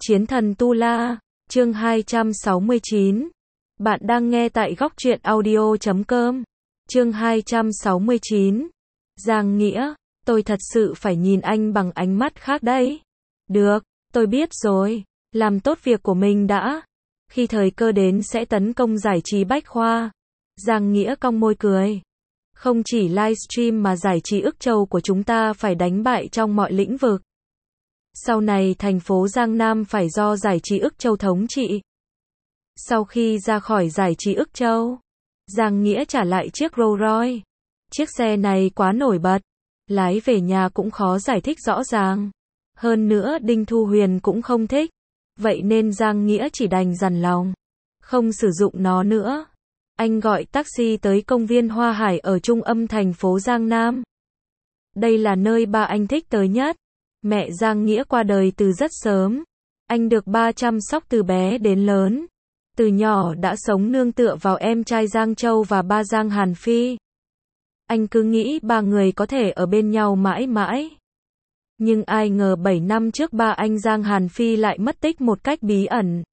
Chiến thần Tu La, chương 269. Bạn đang nghe tại góc truyện audio.com. Chương 269. Giang Nghĩa, tôi thật sự phải nhìn anh bằng ánh mắt khác đấy. Được, tôi biết rồi, làm tốt việc của mình đã. Khi thời cơ đến sẽ tấn công giải trí bách khoa. Giang Nghĩa cong môi cười. Không chỉ livestream mà giải trí Ức Châu của chúng ta phải đánh bại trong mọi lĩnh vực. Sau này thành phố Giang Nam phải do giải trí Ức Châu thống trị. Sau khi ra khỏi giải trí Ức Châu, Giang Nghĩa trả lại chiếc Rolls Royce. Chiếc xe này quá nổi bật, lái về nhà cũng khó giải thích rõ ràng. Hơn nữa Đinh Thu Huyền cũng không thích, vậy nên Giang Nghĩa chỉ đành dằn lòng, không sử dụng nó nữa. Anh gọi taxi tới công viên Hoa Hải ở trung âm thành phố Giang Nam. Đây là nơi ba anh thích tới nhất. Mẹ Giang Nghĩa qua đời từ rất sớm. Anh được ba chăm sóc từ bé đến lớn. Từ nhỏ đã sống nương tựa vào em trai Giang Châu và ba Giang Hàn Phi. Anh cứ nghĩ ba người có thể ở bên nhau mãi mãi. Nhưng ai ngờ 7 năm trước ba anh Giang Hàn Phi lại mất tích một cách bí ẩn.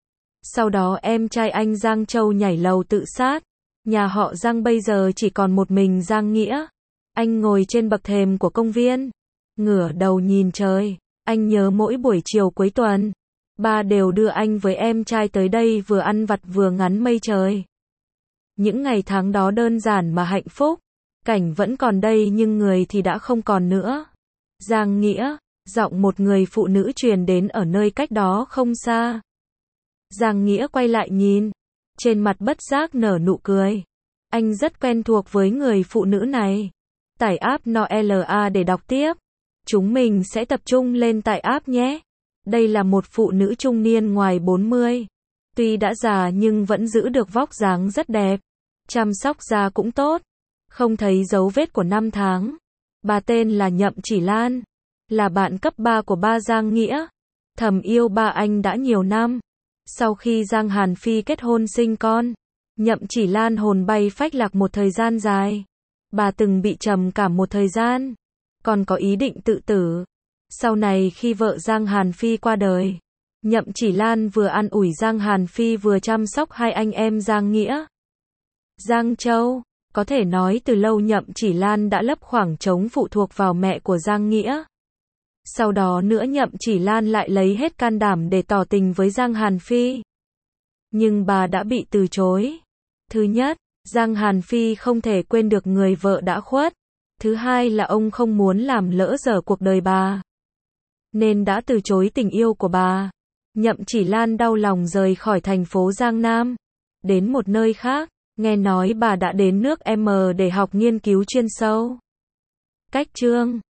Sau đó em trai anh Giang Châu nhảy lầu tự sát. Nhà họ Giang bây giờ chỉ còn một mình Giang Nghĩa. Anh ngồi trên bậc thềm của công viên, ngửa đầu nhìn trời. Anh nhớ mỗi buổi chiều cuối tuần, ba đều đưa anh với em trai tới đây vừa ăn vặt vừa ngắm mây trời. Những ngày tháng đó đơn giản mà hạnh phúc. Cảnh vẫn còn đây nhưng người thì đã không còn nữa. Giang Nghĩa, giọng một người phụ nữ truyền đến ở nơi cách đó không xa. Giang Nghĩa quay lại nhìn, trên mặt bất giác nở nụ cười. Anh rất quen thuộc với người phụ nữ này. Tải app NOLA để đọc tiếp. Chúng mình sẽ tập trung lên tải app nhé. Đây là một phụ nữ trung niên ngoài 40. Tuy đã già nhưng vẫn giữ được vóc dáng rất đẹp. Chăm sóc da cũng tốt. Không thấy dấu vết của năm tháng. Bà tên là Nhậm Chỉ Lan. Là bạn cấp 3 của ba Giang Nghĩa. Thầm yêu ba anh đã nhiều năm. Sau khi Giang Hàn Phi kết hôn sinh con, Nhậm Chỉ Lan hồn bay phách lạc một thời gian dài. Bà từng bị trầm cảm một thời gian, còn có ý định tự tử. Sau này khi vợ Giang Hàn Phi qua đời, Nhậm Chỉ Lan vừa an ủi Giang Hàn Phi vừa chăm sóc hai anh em Giang Nghĩa, Giang Châu. Có thể nói từ lâu Nhậm Chỉ Lan đã lấp khoảng trống phụ thuộc vào mẹ của Giang Nghĩa. Sau đó nữa Nhậm Chỉ Lan lại lấy hết can đảm để tỏ tình với Giang Hàn Phi. Nhưng bà đã bị từ chối. Thứ nhất, Giang Hàn Phi không thể quên được người vợ đã khuất. Thứ hai là ông không muốn làm lỡ dở cuộc đời bà, nên đã từ chối tình yêu của bà. Nhậm Chỉ Lan đau lòng rời khỏi thành phố Giang Nam, đến một nơi khác. Nghe nói bà đã đến nước M để học nghiên cứu chuyên sâu. Cách chương